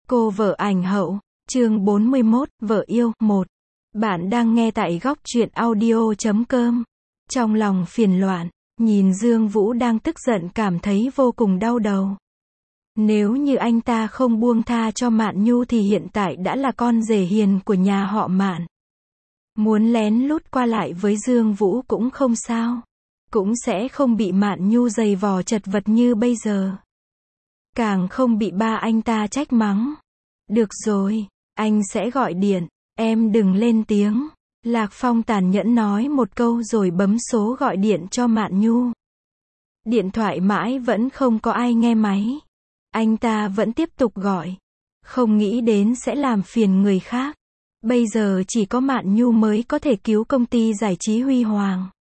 Cô vợ ảnh hậu, chương 41, vợ yêu, 1. Bạn đang nghe tại góc truyện audio.com. Trong lòng phiền loạn, nhìn Dương Vũ đang tức giận cảm thấy vô cùng đau đầu. Nếu như anh ta không buông tha cho Mạn Nhu thì hiện tại đã là con rể hiền của nhà họ Mạn. Muốn lén lút qua lại với Dương Vũ cũng không sao. Cũng sẽ không bị Mạn Nhu giày vò chật vật như bây giờ. Càng không bị ba anh ta trách mắng. Được rồi, anh sẽ gọi điện, em đừng lên tiếng. Lạc Phong tàn nhẫn nói một câu rồi bấm số gọi điện cho Mạn Nhu. Điện thoại mãi vẫn không có ai nghe máy. Anh ta vẫn tiếp tục gọi. Không nghĩ đến sẽ làm phiền người khác. Bây giờ chỉ có Mạn Nhu mới có thể cứu công ty giải trí Huy Hoàng.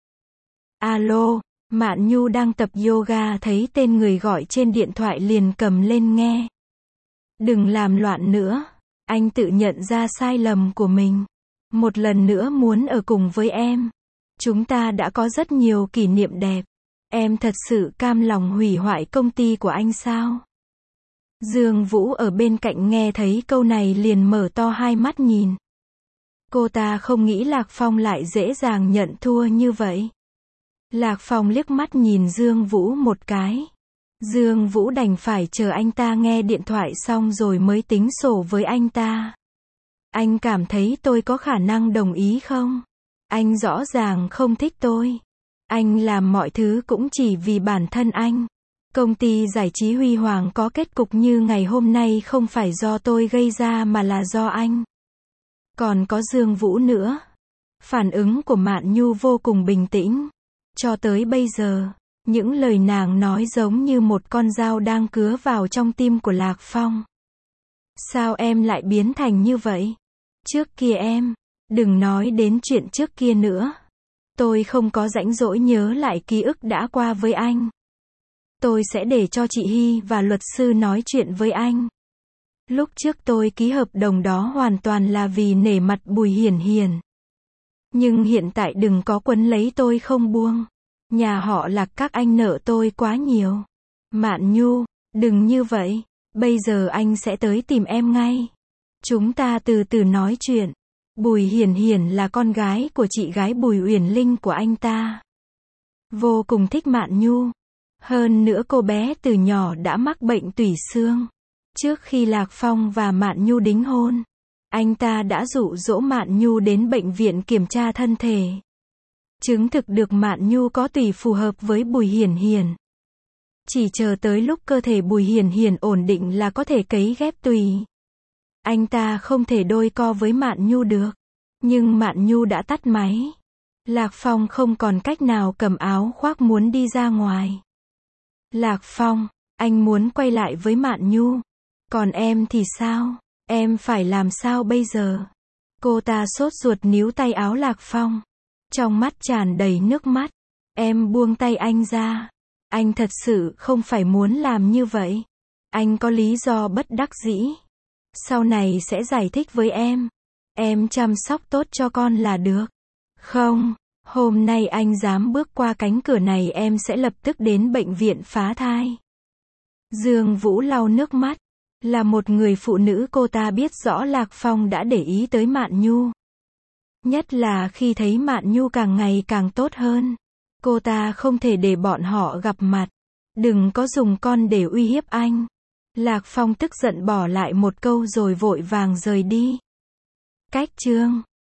Alo, Mạn Nhu đang tập yoga thấy tên người gọi trên điện thoại liền cầm lên nghe. Đừng làm loạn nữa. Anh tự nhận ra sai lầm của mình. Một lần nữa muốn ở cùng với em. Chúng ta đã có rất nhiều kỷ niệm đẹp. Em thật sự cam lòng hủy hoại công ty của anh sao? Dương Vũ ở bên cạnh nghe thấy câu này liền mở to hai mắt nhìn. Cô ta không nghĩ Lạc Phong lại dễ dàng nhận thua như vậy. Lạc Phong liếc mắt nhìn Dương Vũ một cái. Dương Vũ đành phải chờ anh ta nghe điện thoại xong rồi mới tính sổ với anh ta. Anh cảm thấy tôi có khả năng đồng ý không? Anh rõ ràng không thích tôi. Anh làm mọi thứ cũng chỉ vì bản thân anh. Công ty giải trí Huy Hoàng có kết cục như ngày hôm nay không phải do tôi gây ra mà là do anh. Còn có Dương Vũ nữa. Phản ứng của Mạn Nhu vô cùng bình tĩnh. Cho tới bây giờ, những lời nàng nói giống như một con dao đang cứa vào trong tim của Lạc Phong. Sao em lại biến thành như vậy? Trước kia em, đừng nói đến chuyện trước kia nữa. Tôi không có rãnh rỗi nhớ lại ký ức đã qua với anh. Tôi sẽ để cho chị Hy và luật sư nói chuyện với anh. Lúc trước tôi ký hợp đồng đó hoàn toàn là vì nể mặt Bùi Hiển Hiển. Nhưng hiện tại đừng có quấn lấy tôi không buông. Nhà họ Lạc các anh nợ tôi quá nhiều. Mạn Nhu, đừng như vậy. Bây giờ anh sẽ tới tìm em ngay. Chúng ta từ từ nói chuyện. Bùi Hiển Hiển là con gái của chị gái Bùi Uyển Linh của anh ta. Vô cùng thích Mạn Nhu. Hơn nữa cô bé từ nhỏ đã mắc bệnh tủy xương. Trước khi Lạc Phong và Mạn Nhu đính hôn, anh ta đã dụ dỗ Mạn Nhu đến bệnh viện kiểm tra thân thể. Chứng thực được Mạn Nhu có tủy phù hợp với Bùi Hiển Hiển. Chỉ chờ tới lúc cơ thể Bùi Hiển Hiển ổn định là có thể cấy ghép tủy. Anh ta không thể đôi co với Mạn Nhu được. Nhưng Mạn Nhu đã tắt máy. Lạc Phong không còn cách nào cầm áo khoác muốn đi ra ngoài. Lạc Phong, anh muốn quay lại với Mạn Nhu. Còn em thì sao? Em phải làm sao bây giờ? Cô ta sốt ruột níu tay áo Lạc Phong. Trong mắt tràn đầy nước mắt. Em buông tay anh ra. Anh thật sự không phải muốn làm như vậy. Anh có lý do bất đắc dĩ. Sau này sẽ giải thích với em. Em chăm sóc tốt cho con là được. Không, hôm nay anh dám bước qua cánh cửa này em sẽ lập tức đến bệnh viện phá thai. Dương Vũ lau nước mắt. Là một người phụ nữ cô ta biết rõ Lạc Phong đã để ý tới Mạn Nhu. Nhất là khi thấy Mạn Nhu càng ngày càng tốt hơn. Cô ta không thể để bọn họ gặp mặt. Đừng có dùng con để uy hiếp anh. Lạc Phong tức giận bỏ lại một câu rồi vội vàng rời đi. Cách chương